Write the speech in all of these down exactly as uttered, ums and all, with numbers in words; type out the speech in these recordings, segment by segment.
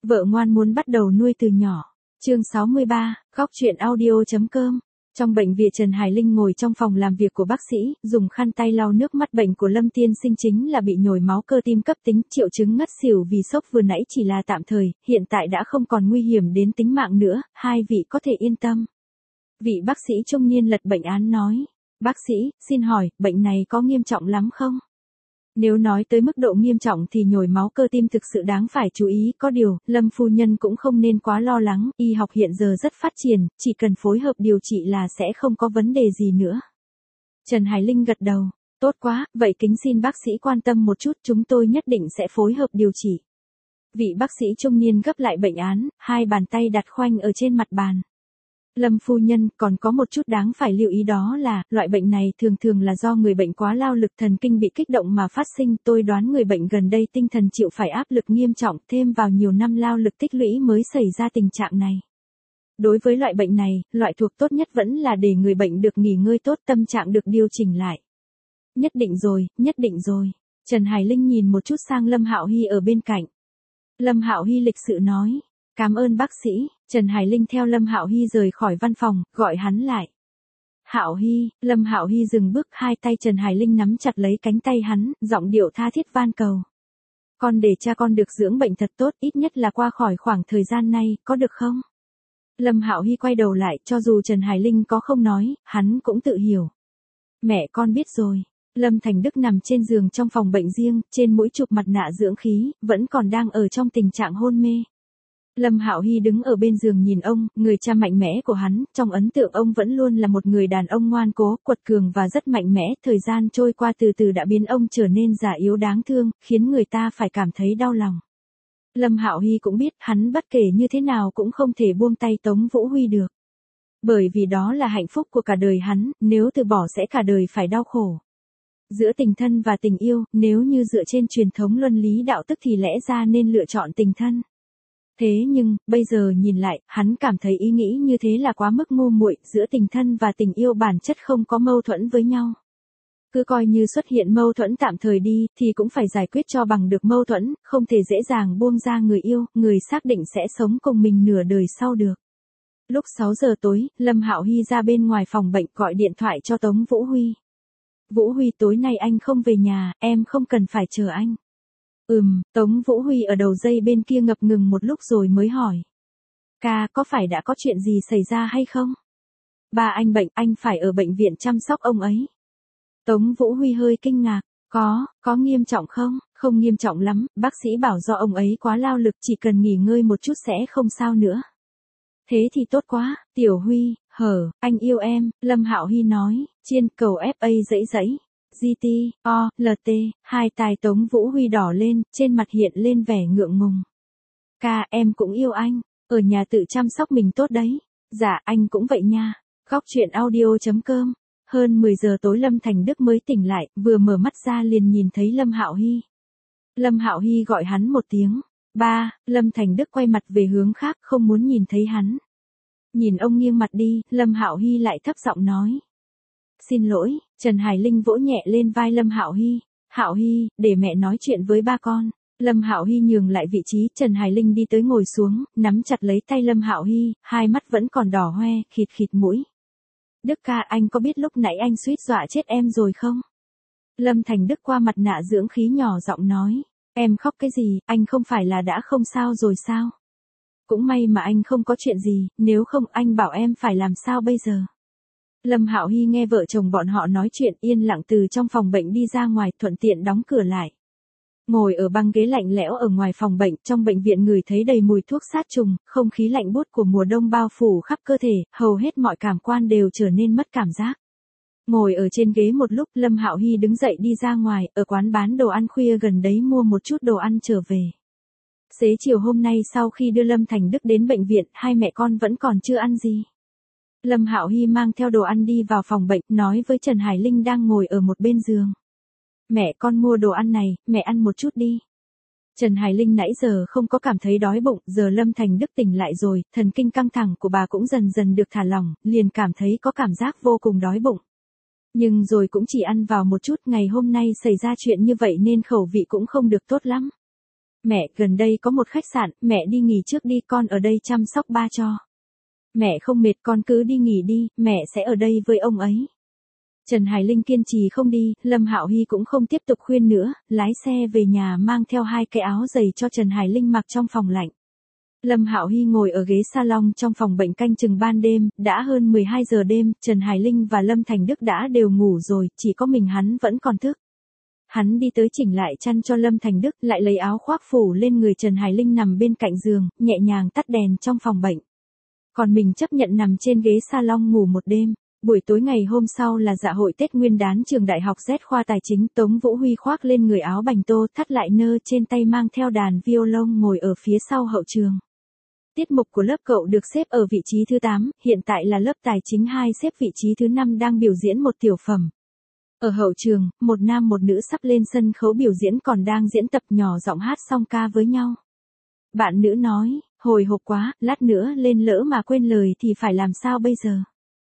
Vợ ngoan muốn bắt đầu nuôi từ nhỏ. Chương sáu mươi ba, góc chuyện audio.com. Trong bệnh viện, Trần Hải Linh ngồi trong phòng làm việc của bác sĩ, dùng khăn tay lau nước mắt. Bệnh của Lâm tiên sinh chính là bị nhồi máu cơ tim cấp tính, triệu chứng ngất xỉu vì sốc vừa nãy chỉ là tạm thời, hiện tại đã không còn nguy hiểm đến tính mạng nữa, hai vị có thể yên tâm. Vị bác sĩ trung niên lật bệnh án nói. Bác sĩ, xin hỏi, bệnh này có nghiêm trọng lắm không? Nếu nói tới mức độ nghiêm trọng thì nhồi máu cơ tim thực sự đáng phải chú ý, có điều, Lâm phu nhân cũng không nên quá lo lắng, y học hiện giờ rất phát triển, chỉ cần phối hợp điều trị là sẽ không có vấn đề gì nữa. Trần Hải Linh gật đầu, tốt quá, vậy kính xin bác sĩ quan tâm một chút, chúng tôi nhất định sẽ phối hợp điều trị. Vị bác sĩ trung niên gấp lại bệnh án, hai bàn tay đặt khoanh ở trên mặt bàn. Lâm phu nhân, còn có một chút đáng phải lưu ý đó là, loại bệnh này thường thường là do người bệnh quá lao lực thần kinh bị kích động mà phát sinh. Tôi đoán người bệnh gần đây tinh thần chịu phải áp lực nghiêm trọng, thêm vào nhiều năm lao lực tích lũy mới xảy ra tình trạng này. Đối với loại bệnh này, loại thuốc tốt nhất vẫn là để người bệnh được nghỉ ngơi tốt, tâm trạng được điều chỉnh lại. Nhất định rồi, nhất định rồi. Trần Hải Linh nhìn một chút sang Lâm Hạo Hy ở bên cạnh. Lâm Hạo Hy lịch sự nói. Cảm ơn bác sĩ. Trần Hải Linh theo Lâm Hạo Hy rời khỏi văn phòng, gọi hắn lại. Hạo Hy, Lâm Hạo Hy dừng bước, hai tay Trần Hải Linh nắm chặt lấy cánh tay hắn, giọng điệu tha thiết van cầu. Con để cha con được dưỡng bệnh thật tốt, ít nhất là qua khỏi khoảng thời gian này, có được không? Lâm Hạo Hy quay đầu lại, cho dù Trần Hải Linh có không nói, hắn cũng tự hiểu. Mẹ con biết rồi. Lâm Thành Đức nằm trên giường trong phòng bệnh riêng, trên mũi chụp mặt nạ dưỡng khí, vẫn còn đang ở trong tình trạng hôn mê. Lâm Hạo Hy đứng ở bên giường nhìn ông, người cha mạnh mẽ của hắn, trong ấn tượng ông vẫn luôn là một người đàn ông ngoan cố, quật cường và rất mạnh mẽ, thời gian trôi qua từ từ đã biến ông trở nên già yếu đáng thương, khiến người ta phải cảm thấy đau lòng. Lâm Hạo Hy cũng biết, hắn bất kể như thế nào cũng không thể buông tay Tống Vũ Huy được. Bởi vì đó là hạnh phúc của cả đời hắn, nếu từ bỏ sẽ cả đời phải đau khổ. Giữa tình thân và tình yêu, nếu như dựa trên truyền thống luân lý đạo đức thì lẽ ra nên lựa chọn tình thân. Thế nhưng, bây giờ nhìn lại, hắn cảm thấy ý nghĩ như thế là quá mức ngu muội, giữa tình thân và tình yêu bản chất không có mâu thuẫn với nhau. Cứ coi như xuất hiện mâu thuẫn tạm thời đi, thì cũng phải giải quyết cho bằng được mâu thuẫn, không thể dễ dàng buông ra người yêu, người xác định sẽ sống cùng mình nửa đời sau được. Lúc sáu giờ tối, Lâm Hạo Hy ra bên ngoài phòng bệnh gọi điện thoại cho Tống Vũ Huy. Vũ Huy, tối nay anh không về nhà, em không cần phải chờ anh. Ừm, Tống Vũ Huy ở đầu dây bên kia ngập ngừng một lúc rồi mới hỏi. Ca, có phải đã có chuyện gì xảy ra hay không? Ba anh bệnh, anh phải ở bệnh viện chăm sóc ông ấy. Tống Vũ Huy hơi kinh ngạc. Có, có nghiêm trọng không? Không nghiêm trọng lắm, bác sĩ bảo do ông ấy quá lao lực, chỉ cần nghỉ ngơi một chút sẽ không sao nữa. Thế thì tốt quá, Tiểu Huy, hở, anh yêu em, Lâm Hạo Hy nói, trên cầu ép a dãy dãy. giê tê, o, lờ tê, hai tai Tống Vũ Huy đỏ lên, trên mặt hiện lên vẻ ngượng ngùng. Ca, em cũng yêu anh, ở nhà tự chăm sóc mình tốt đấy. Dạ, anh cũng vậy nha. Góc chuyện audio.com. Hơn mười giờ tối Lâm Thành Đức mới tỉnh lại, vừa mở mắt ra liền nhìn thấy Lâm Hạo Hy. Lâm Hạo Hy gọi hắn một tiếng. Ba, Lâm Thành Đức quay mặt về hướng khác, không muốn nhìn thấy hắn. Nhìn ông nghiêng mặt đi, Lâm Hạo Hy lại thấp giọng nói. Xin lỗi, Trần Hải Linh vỗ nhẹ lên vai Lâm Hạo Hy. Hạo Hy, để mẹ nói chuyện với ba con. Lâm Hạo Hy nhường lại vị trí, Trần Hải Linh đi tới ngồi xuống, nắm chặt lấy tay Lâm Hạo Hy, hai mắt vẫn còn đỏ hoe, khịt khịt mũi. Đức ca, anh có biết lúc nãy anh suýt dọa chết em rồi không? Lâm Thành Đức qua mặt nạ dưỡng khí nhỏ giọng nói. Em khóc cái gì, anh không phải là đã không sao rồi sao? Cũng may mà anh không có chuyện gì, nếu không anh bảo em phải làm sao bây giờ? Lâm Hạo Hy nghe vợ chồng bọn họ nói chuyện, yên lặng từ trong phòng bệnh đi ra ngoài, thuận tiện đóng cửa lại. Ngồi ở băng ghế lạnh lẽo ở ngoài phòng bệnh, trong bệnh viện ngửi thấy đầy mùi thuốc sát trùng, không khí lạnh buốt của mùa đông bao phủ khắp cơ thể, hầu hết mọi cảm quan đều trở nên mất cảm giác. Ngồi ở trên ghế một lúc, Lâm Hạo Hy đứng dậy đi ra ngoài, ở quán bán đồ ăn khuya gần đấy mua một chút đồ ăn trở về. Xế chiều hôm nay sau khi đưa Lâm Thành Đức đến bệnh viện, hai mẹ con vẫn còn chưa ăn gì. Lâm Hạo Hy mang theo đồ ăn đi vào phòng bệnh, nói với Trần Hải Linh đang ngồi ở một bên giường. Mẹ con mua đồ ăn này, mẹ ăn một chút đi. Trần Hải Linh nãy giờ không có cảm thấy đói bụng, giờ Lâm Thành Đức tỉnh lại rồi, thần kinh căng thẳng của bà cũng dần dần được thả lỏng, liền cảm thấy có cảm giác vô cùng đói bụng. Nhưng rồi cũng chỉ ăn vào một chút, ngày hôm nay xảy ra chuyện như vậy nên khẩu vị cũng không được tốt lắm. Mẹ, gần đây có một khách sạn, mẹ đi nghỉ trước đi, con ở đây chăm sóc ba cho. Mẹ không mệt, con cứ đi nghỉ đi, mẹ sẽ ở đây với ông ấy. Trần Hải Linh kiên trì không đi, Lâm Hạo Hy cũng không tiếp tục khuyên nữa, lái xe về nhà mang theo hai cái áo giày cho Trần Hải Linh mặc trong phòng lạnh. Lâm Hạo Hy ngồi ở ghế salon trong phòng bệnh canh chừng ban đêm, đã hơn mười hai giờ đêm, Trần Hải Linh và Lâm Thành Đức đã đều ngủ rồi, chỉ có mình hắn vẫn còn thức. Hắn đi tới chỉnh lại chăn cho Lâm Thành Đức, lại lấy áo khoác phủ lên người Trần Hải Linh nằm bên cạnh giường, nhẹ nhàng tắt đèn trong phòng bệnh. Còn mình chấp nhận nằm trên ghế salon ngủ một đêm. Buổi tối ngày hôm sau là dạ hội Tết Nguyên đán trường Đại học Z khoa Tài chính, Tống Vũ Huy khoác lên người áo bành tô, thắt lại nơ trên tay, mang theo đàn violon ngồi ở phía sau hậu trường. Tiết mục của lớp cậu được xếp ở vị trí thứ tám, hiện tại là lớp Tài chính hai xếp vị trí thứ năm đang biểu diễn một tiểu phẩm. Ở hậu trường, một nam một nữ sắp lên sân khấu biểu diễn còn đang diễn tập nhỏ giọng hát song ca với nhau. Bạn nữ nói, hồi hộp quá, lát nữa lên lỡ mà quên lời thì phải làm sao bây giờ?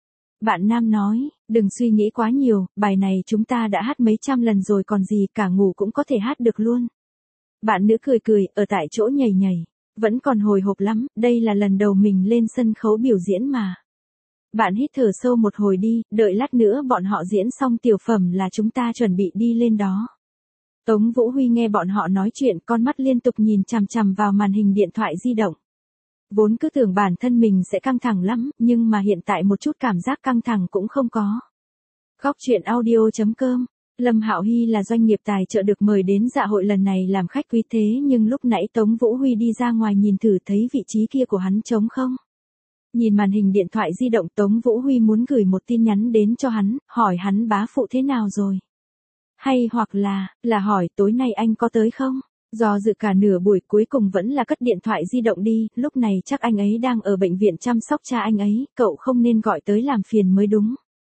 Bạn nam nói, đừng suy nghĩ quá nhiều, bài này chúng ta đã hát mấy trăm lần rồi còn gì, cả ngủ cũng có thể hát được luôn. Bạn nữ cười cười, ở tại chỗ nhảy nhảy. Vẫn còn hồi hộp lắm, đây là lần đầu mình lên sân khấu biểu diễn mà. Bạn hít thở sâu một hồi đi, đợi lát nữa bọn họ diễn xong tiểu phẩm là chúng ta chuẩn bị đi lên đó. Tống Vũ Huy nghe bọn họ nói chuyện, con mắt liên tục nhìn chằm chằm vào màn hình điện thoại di động. Vốn cứ tưởng bản thân mình sẽ căng thẳng lắm, nhưng mà hiện tại một chút cảm giác căng thẳng cũng không có. Góc chuyện audio chấm com. Lâm Hạo Hy là doanh nghiệp tài trợ được mời đến dạ hội lần này làm khách quý, thế nhưng lúc nãy Tống Vũ Huy đi ra ngoài nhìn thử thấy vị trí kia của hắn trống không. Nhìn màn hình điện thoại di động, Tống Vũ Huy muốn gửi một tin nhắn đến cho hắn, hỏi hắn bá phụ thế nào rồi. Hay hoặc là, là hỏi tối nay anh có tới không? Do dự cả nửa buổi cuối cùng vẫn là cất điện thoại di động đi, lúc này chắc anh ấy đang ở bệnh viện chăm sóc cha anh ấy, cậu không nên gọi tới làm phiền mới đúng.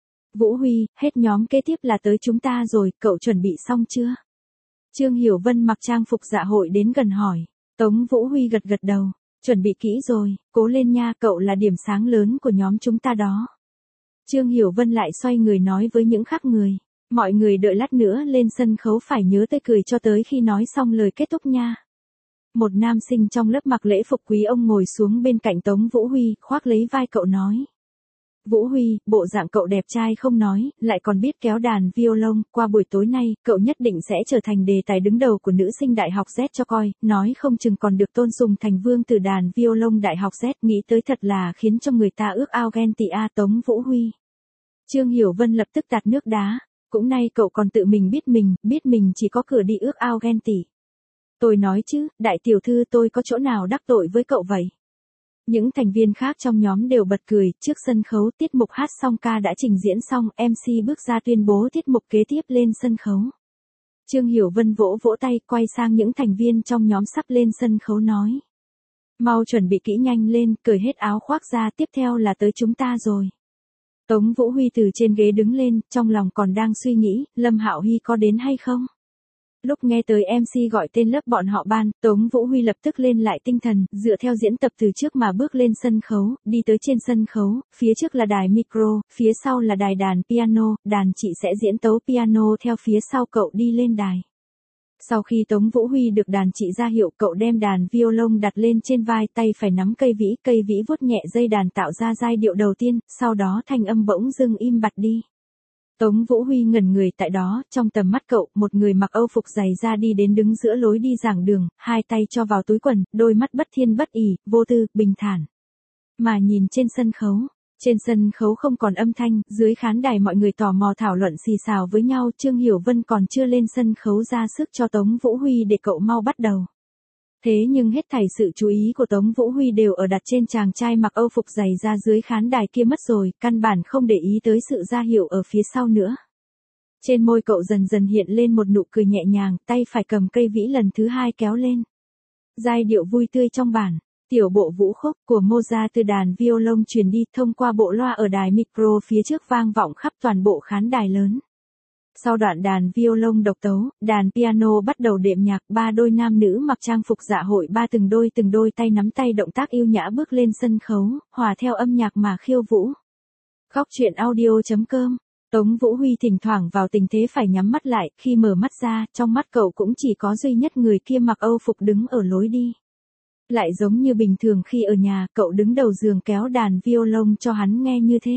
Vũ Huy, hết nhóm kế tiếp là tới chúng ta rồi, cậu chuẩn bị xong chưa? Trương Hiểu Vân mặc trang phục dạ hội đến gần hỏi. Tống Vũ Huy gật gật đầu, chuẩn bị kỹ rồi, cố lên nha, cậu là điểm sáng lớn của nhóm chúng ta đó. Trương Hiểu Vân lại xoay người nói với những khác người. Mọi người đợi lát nữa lên sân khấu phải nhớ tươi cười cho tới khi nói xong lời kết thúc nha. Một nam sinh trong lớp mặc lễ phục quý ông ngồi xuống bên cạnh Tống Vũ Huy, khoác lấy vai cậu nói. Vũ Huy, bộ dạng cậu đẹp trai không nói, lại còn biết kéo đàn violon, qua buổi tối nay, cậu nhất định sẽ trở thành đề tài đứng đầu của nữ sinh Đại học Z cho coi, nói không chừng còn được tôn sùng thành vương tử đàn violon Đại học Z, nghĩ tới thật là khiến cho người ta ước ao ghen tị a. Tống Vũ Huy. Trương Hiểu Vân lập tức tạt nước đá, cũng nay cậu còn tự mình biết mình, biết mình chỉ có cửa đi ước ao ghen tị. Tôi nói chứ, đại tiểu thư, tôi có chỗ nào đắc tội với cậu vậy? Những thành viên khác trong nhóm đều bật cười, trước sân khấu tiết mục hát song ca đã trình diễn xong, em xê bước ra tuyên bố tiết mục kế tiếp lên sân khấu. Trương Hiểu Vân vỗ vỗ tay, quay sang những thành viên trong nhóm sắp lên sân khấu nói. Mau chuẩn bị kỹ nhanh lên, cởi hết áo khoác ra, tiếp theo là tới chúng ta rồi. Tống Vũ Huy từ trên ghế đứng lên, trong lòng còn đang suy nghĩ, Lâm Hạo Hy có đến hay không? Lúc nghe tới em xê gọi tên lớp bọn họ ban, Tống Vũ Huy lập tức lên lại tinh thần, dựa theo diễn tập từ trước mà bước lên sân khấu, đi tới trên sân khấu, phía trước là đài micro, phía sau là đài đàn piano, đàn chị sẽ diễn tấu piano theo phía sau cậu đi lên đài. Sau khi Tống Vũ Huy được đàn chị ra hiệu, cậu đem đàn violon đặt lên trên vai, tay phải nắm cây vĩ, cây vĩ vuốt nhẹ dây đàn tạo ra giai điệu đầu tiên, sau đó thanh âm bỗng dưng im bặt đi. Tống Vũ Huy ngẩn người tại đó, trong tầm mắt cậu, một người mặc âu phục dày da đi đến đứng giữa lối đi giảng đường, hai tay cho vào túi quần, đôi mắt bất thiên bất ỉ, vô tư, bình thản. Mà nhìn trên sân khấu, trên sân khấu không còn âm thanh, dưới khán đài mọi người tò mò thảo luận xì xào với nhau, Trương Hiểu Vân còn chưa lên sân khấu ra sức cho Tống Vũ Huy để cậu mau bắt đầu. Thế nhưng hết thảy sự chú ý của Tống Vũ Huy đều ở đặt trên chàng trai mặc âu phục dày ra dưới khán đài kia mất rồi, căn bản không để ý tới sự ra hiệu ở phía sau nữa. Trên môi cậu dần dần hiện lên một nụ cười nhẹ nhàng, tay phải cầm cây vĩ lần thứ hai kéo lên. Giai điệu vui tươi trong bản, tiểu bộ vũ khúc của Mozart từ đàn violon truyền đi thông qua bộ loa ở đài micro phía trước vang vọng khắp toàn bộ khán đài lớn. Sau đoạn đàn violon độc tấu, đàn piano bắt đầu đệm nhạc, ba đôi nam nữ mặc trang phục dạ hội, ba từng đôi từng đôi tay nắm tay động tác yêu nhã bước lên sân khấu, hòa theo âm nhạc mà khiêu vũ. Góc chuyện audio chấm com Tống Vũ Huy thỉnh thoảng vào tình thế phải nhắm mắt lại, khi mở mắt ra, trong mắt cậu cũng chỉ có duy nhất người kia mặc Âu phục đứng ở lối đi. Lại giống như bình thường khi ở nhà, cậu đứng đầu giường kéo đàn violon cho hắn nghe như thế.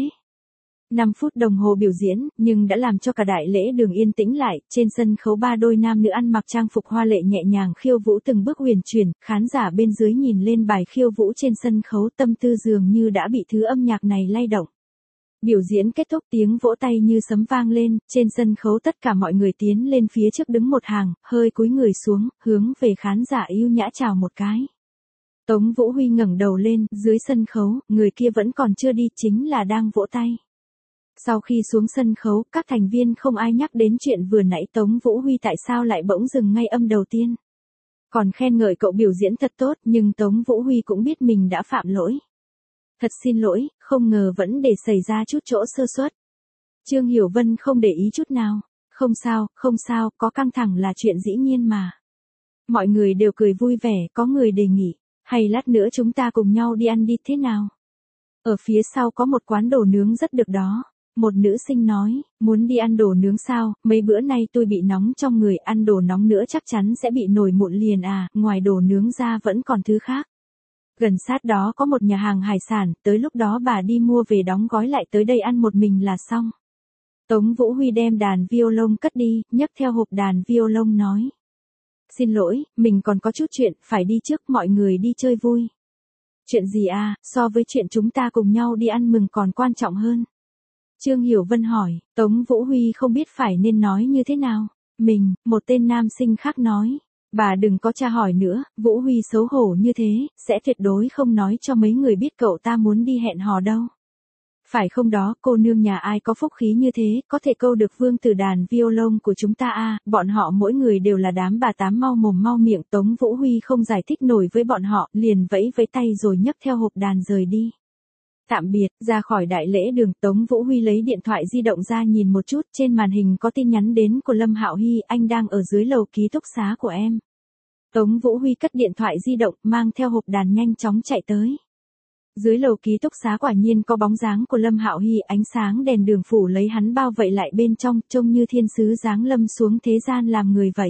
năm phút đồng hồ biểu diễn, nhưng đã làm cho cả đại lễ đường yên tĩnh lại, trên sân khấu ba đôi nam nữ ăn mặc trang phục hoa lệ nhẹ nhàng khiêu vũ từng bước huyền chuyển, khán giả bên dưới nhìn lên bài khiêu vũ trên sân khấu tâm tư dường như đã bị thứ âm nhạc này lay động. Biểu diễn kết thúc tiếng vỗ tay như sấm vang lên, trên sân khấu tất cả mọi người tiến lên phía trước đứng một hàng, hơi cúi người xuống, hướng về khán giả yêu nhã chào một cái. Tống Vũ Huy ngẩng đầu lên, dưới sân khấu, người kia vẫn còn chưa đi, chính là đang vỗ tay. Sau khi xuống sân khấu, các thành viên không ai nhắc đến chuyện vừa nãy Tống Vũ Huy tại sao lại bỗng dừng ngay âm đầu tiên. Còn khen ngợi cậu biểu diễn thật tốt, nhưng Tống Vũ Huy cũng biết mình đã phạm lỗi. Thật xin lỗi, không ngờ vẫn để xảy ra chút chỗ sơ suất. Trương Hiểu Vân không để ý chút nào. Không sao, không sao, có căng thẳng là chuyện dĩ nhiên mà. Mọi người đều cười vui vẻ, có người đề nghị. Hay lát nữa chúng ta cùng nhau đi ăn đi thế nào? Ở phía sau có một quán đồ nướng rất được đó. Một nữ sinh nói, muốn đi ăn đồ nướng sao, mấy bữa nay tôi bị nóng trong người, ăn đồ nóng nữa chắc chắn sẽ bị nổi mụn liền à, ngoài đồ nướng ra vẫn còn thứ khác. Gần sát đó có một nhà hàng hải sản, tới lúc đó bà đi mua về đóng gói lại tới đây ăn một mình là xong. Tống Vũ Huy đem đàn violon cất đi, nhấc theo hộp đàn violon nói. Xin lỗi, mình còn có chút chuyện, phải đi trước, mọi người đi chơi vui. Chuyện gì à, so với chuyện chúng ta cùng nhau đi ăn mừng còn quan trọng hơn. Trương Hiểu Vân hỏi, Tống Vũ Huy không biết phải nên nói như thế nào. Mình, một tên nam sinh khác nói. Bà đừng có tra hỏi nữa, Vũ Huy xấu hổ như thế, sẽ tuyệt đối không nói cho mấy người biết cậu ta muốn đi hẹn hò đâu. Phải không đó, cô nương nhà ai có phúc khí như thế, có thể câu được vương tử đàn violon của chúng ta à, bọn họ mỗi người đều là đám bà tám mau mồm mau miệng. Tống Vũ Huy không giải thích nổi với bọn họ, liền vẫy vẫy tay rồi nhấc theo hộp đàn rời đi. Tạm biệt, ra khỏi đại lễ đường, Tống Vũ Huy lấy điện thoại di động ra nhìn một chút, trên màn hình có tin nhắn đến của Lâm Hạo Hy, anh đang ở dưới lầu ký túc xá của em. Tống Vũ Huy cất điện thoại di động, mang theo hộp đàn nhanh chóng chạy tới. Dưới lầu ký túc xá quả nhiên có bóng dáng của Lâm Hạo Hy, ánh sáng đèn đường phủ lấy hắn bao vây lại bên trong, trông như thiên sứ giáng lâm xuống thế gian làm người vậy.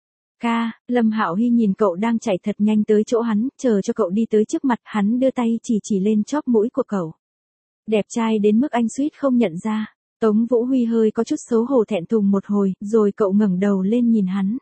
Ca, Lâm Hạo Hy nhìn cậu đang chạy thật nhanh tới chỗ hắn, chờ cho cậu đi tới trước mặt, hắn đưa tay chỉ chỉ lên chóp mũi của cậu. Đẹp trai đến mức anh suýt không nhận ra. Tống Vũ Huy hơi có chút xấu hổ thẹn thùng một hồi, rồi cậu ngẩng đầu lên nhìn hắn.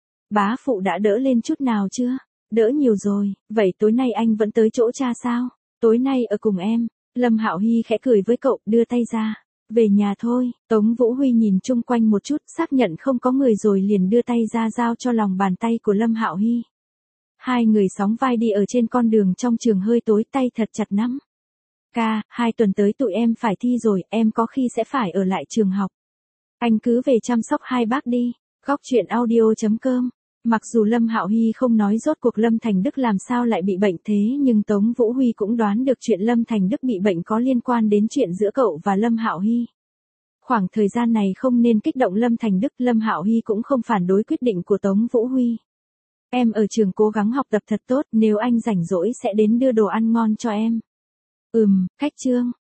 Bá phụ đã đỡ lên chút nào chưa? Đỡ nhiều rồi, vậy tối nay anh vẫn tới chỗ cha sao? Tối nay ở cùng em. Lâm Hạo Hy khẽ cười với cậu, đưa tay ra. Về nhà thôi. Tống Vũ Huy nhìn chung quanh một chút, xác nhận không có người rồi liền đưa tay ra giao cho lòng bàn tay của Lâm Hạo Hy. Hai người sóng vai đi ở trên con đường trong trường hơi tối, tay thật chặt nắm. Ca, hai tuần tới tụi em phải thi rồi, em có khi sẽ phải ở lại trường học. Anh cứ về chăm sóc hai bác đi. Góc truyện audio chấm com. Mặc dù Lâm Hạo Hy không nói rốt cuộc Lâm Thành Đức làm sao lại bị bệnh thế, nhưng Tống Vũ Huy cũng đoán được chuyện Lâm Thành Đức bị bệnh có liên quan đến chuyện giữa cậu và Lâm Hạo Hy. Khoảng thời gian này không nên kích động Lâm Thành Đức, Lâm Hạo Hy cũng không phản đối quyết định của Tống Vũ Huy. Em ở trường cố gắng học tập thật tốt, nếu anh rảnh rỗi sẽ đến đưa đồ ăn ngon cho em. Ừm, cách chương.